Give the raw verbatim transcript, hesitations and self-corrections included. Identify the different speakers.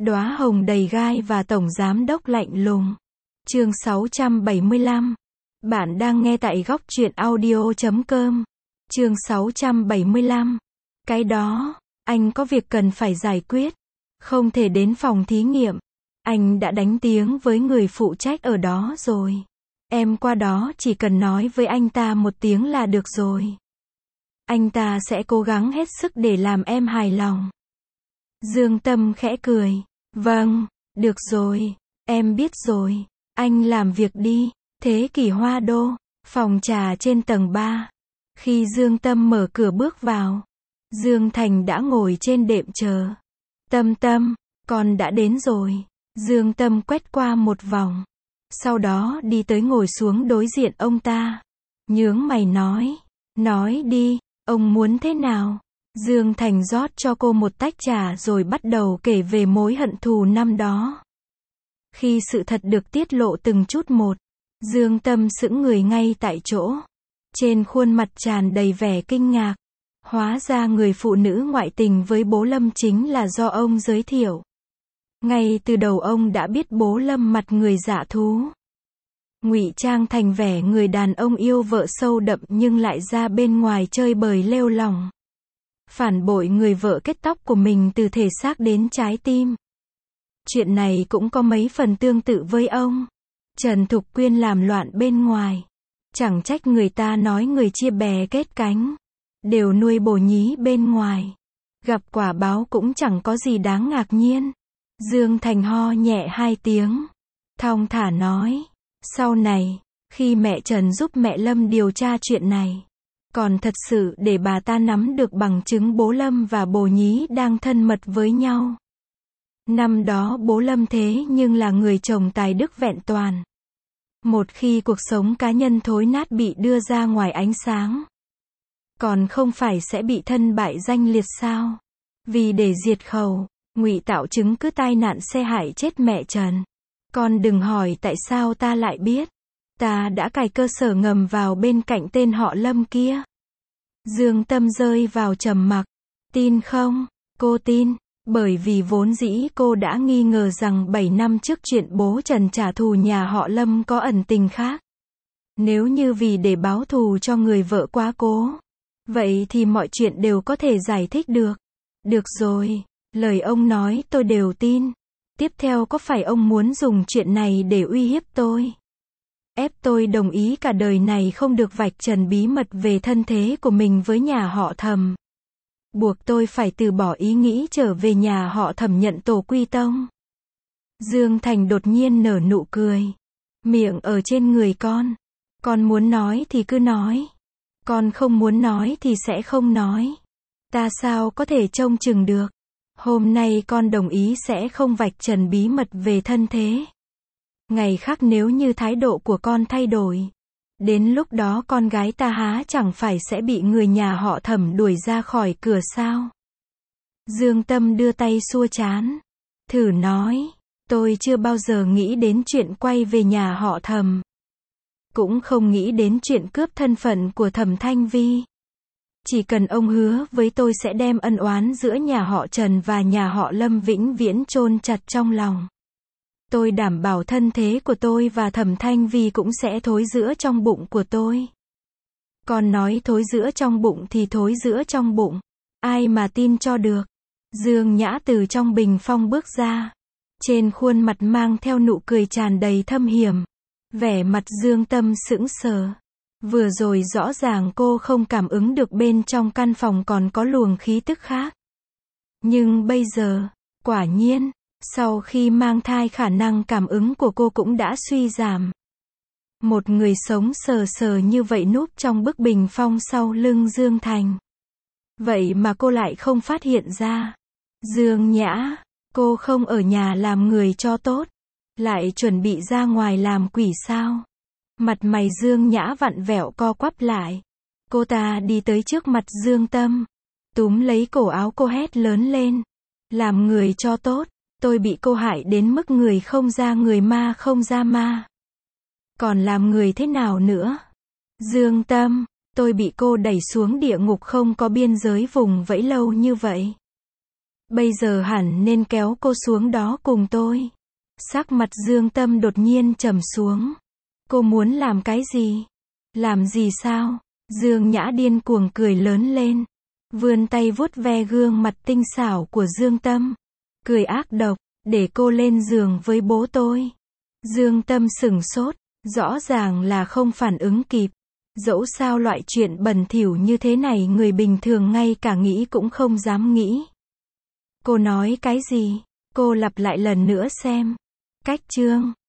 Speaker 1: Đóa hồng đầy gai và tổng giám đốc lạnh lùng. Chương sáu trăm bảy mươi lăm. Bạn đang nghe tại góc truyện audio chấm com. Chương sáu trăm bảy mươi lăm. Cái đó, anh có việc cần phải giải quyết. Không thể đến phòng thí nghiệm. Anh đã đánh tiếng với người phụ trách ở đó rồi. Em qua đó chỉ cần nói với anh ta một tiếng là được rồi. Anh ta sẽ cố gắng hết sức để làm em hài lòng. Dương Tâm khẽ cười. Vâng, được rồi, em biết rồi. Anh làm việc đi. Thế Kỷ Hoa Đô, phòng trà trên tầng ba. Khi Dương Tâm mở cửa bước vào, Dương Thành đã ngồi trên đệm chờ. Tâm Tâm, con đã đến rồi. Dương Tâm quét qua một vòng. Sau đó đi tới ngồi xuống đối diện ông ta. Nhướng mày nói. Nói đi, ông muốn thế nào? Dương Thành rót cho cô một tách trà rồi bắt đầu kể về mối hận thù năm đó. Khi sự thật được tiết lộ từng chút một, Dương Tâm sững người ngay tại chỗ. Trên khuôn mặt tràn đầy vẻ kinh ngạc. Hóa ra người phụ nữ ngoại tình với bố Lâm chính là do ông giới thiệu. Ngay từ đầu ông đã biết bố Lâm mặt người dạ thú. Ngụy trang thành vẻ người đàn ông yêu vợ sâu đậm nhưng lại ra bên ngoài chơi bời lêu lỏng. Phản bội người vợ kết tóc của mình từ thể xác đến trái tim. Chuyện này cũng có mấy phần tương tự với ông. Trần Thục Quyên làm loạn bên ngoài. Chẳng trách người ta nói người chia bè kết cánh. Đều nuôi bồ nhí bên ngoài. Gặp quả báo cũng chẳng có gì đáng ngạc nhiên. Dương Thành ho nhẹ hai tiếng. Thong thả nói. Sau này, khi mẹ Trần giúp mẹ Lâm điều tra chuyện này, còn thật sự để bà ta nắm được bằng chứng bố Lâm và bồ nhí đang thân mật với nhau. Năm đó bố Lâm thế nhưng là người chồng tài đức vẹn toàn. Một khi cuộc sống cá nhân thối nát bị đưa ra ngoài ánh sáng, còn không phải sẽ bị thân bại danh liệt sao? Vì để diệt khẩu, ngụy tạo chứng cứ tai nạn xe hại chết mẹ Trần. Con đừng hỏi tại sao ta lại biết. Ta đã cài cơ sở ngầm vào bên cạnh tên họ Lâm kia. Dương Tâm rơi vào trầm mặc. Tin không? Cô tin. Bởi vì vốn dĩ cô đã nghi ngờ rằng bảy năm trước chuyện bố Trần trả thù nhà họ Lâm có ẩn tình khác. Nếu như vì để báo thù cho người vợ quá cố, vậy thì mọi chuyện đều có thể giải thích được. Được rồi, lời ông nói tôi đều tin. Tiếp theo có phải ông muốn dùng chuyện này để uy hiếp tôi? Ép tôi đồng ý cả đời này không được vạch trần bí mật về thân thế của mình với nhà họ Thẩm. Buộc tôi phải từ bỏ ý nghĩ trở về nhà họ Thẩm nhận tổ quy tông. Dương Thành đột nhiên nở nụ cười. Miệng ở trên người con. Con muốn nói thì cứ nói. Con không muốn nói thì sẽ không nói. Ta sao có thể trông chừng được. Hôm nay con đồng ý sẽ không vạch trần bí mật về thân thế. Ngày khác nếu như thái độ của con thay đổi, đến lúc đó con gái ta há chẳng phải sẽ bị người nhà họ Thẩm đuổi ra khỏi cửa sao? Dương Tâm đưa tay xua trán. Thử nói, tôi chưa bao giờ nghĩ đến chuyện quay về nhà họ Thẩm. Cũng không nghĩ đến chuyện cướp thân phận của Thẩm Thanh Vi. Chỉ cần ông hứa với tôi sẽ đem ân oán giữa nhà họ Trần và nhà họ Lâm vĩnh viễn chôn chặt trong lòng. Tôi đảm bảo thân thế của tôi và Thẩm Thanh Vi cũng sẽ thối rữa trong bụng của tôi. Còn nói thối rữa trong bụng thì thối rữa trong bụng. Ai mà tin cho được. Dương Nhã từ trong bình phong bước ra. Trên khuôn mặt mang theo nụ cười tràn đầy thâm hiểm. Vẻ mặt Dương Tâm sững sờ. Vừa rồi rõ ràng cô không cảm ứng được bên trong căn phòng còn có luồng khí tức khác. Nhưng bây giờ, quả nhiên, sau khi mang thai khả năng cảm ứng của cô cũng đã suy giảm. Một người sống sờ sờ như vậy núp trong bức bình phong sau lưng Dương Thành. Vậy mà cô lại không phát hiện ra. Dương Nhã, cô không ở nhà làm người cho tốt, lại chuẩn bị ra ngoài làm quỷ sao? Mặt mày Dương Nhã vặn vẹo co quắp lại. Cô ta đi tới trước mặt Dương Tâm, túm lấy cổ áo cô hét lớn lên. Làm người cho tốt, tôi bị cô hại đến mức người không ra người ma không ra ma. Còn làm người thế nào nữa? Dương Tâm, tôi bị cô đẩy xuống địa ngục không có biên giới vùng vẫy lâu như vậy. Bây giờ hẳn nên kéo cô xuống đó cùng tôi. Sắc mặt Dương Tâm đột nhiên trầm xuống. Cô muốn làm cái gì? Làm gì sao? Dương Nhã điên cuồng cười lớn lên. Vươn tay vuốt ve gương mặt tinh xảo của Dương Tâm. Cười ác độc, để cô lên giường với bố tôi. Dương Tâm sửng sốt, rõ ràng là không phản ứng kịp. Dẫu sao loại chuyện bẩn thỉu như thế này người bình thường ngay cả nghĩ cũng không dám nghĩ. Cô nói cái gì? Cô lặp lại lần nữa xem. Cách chương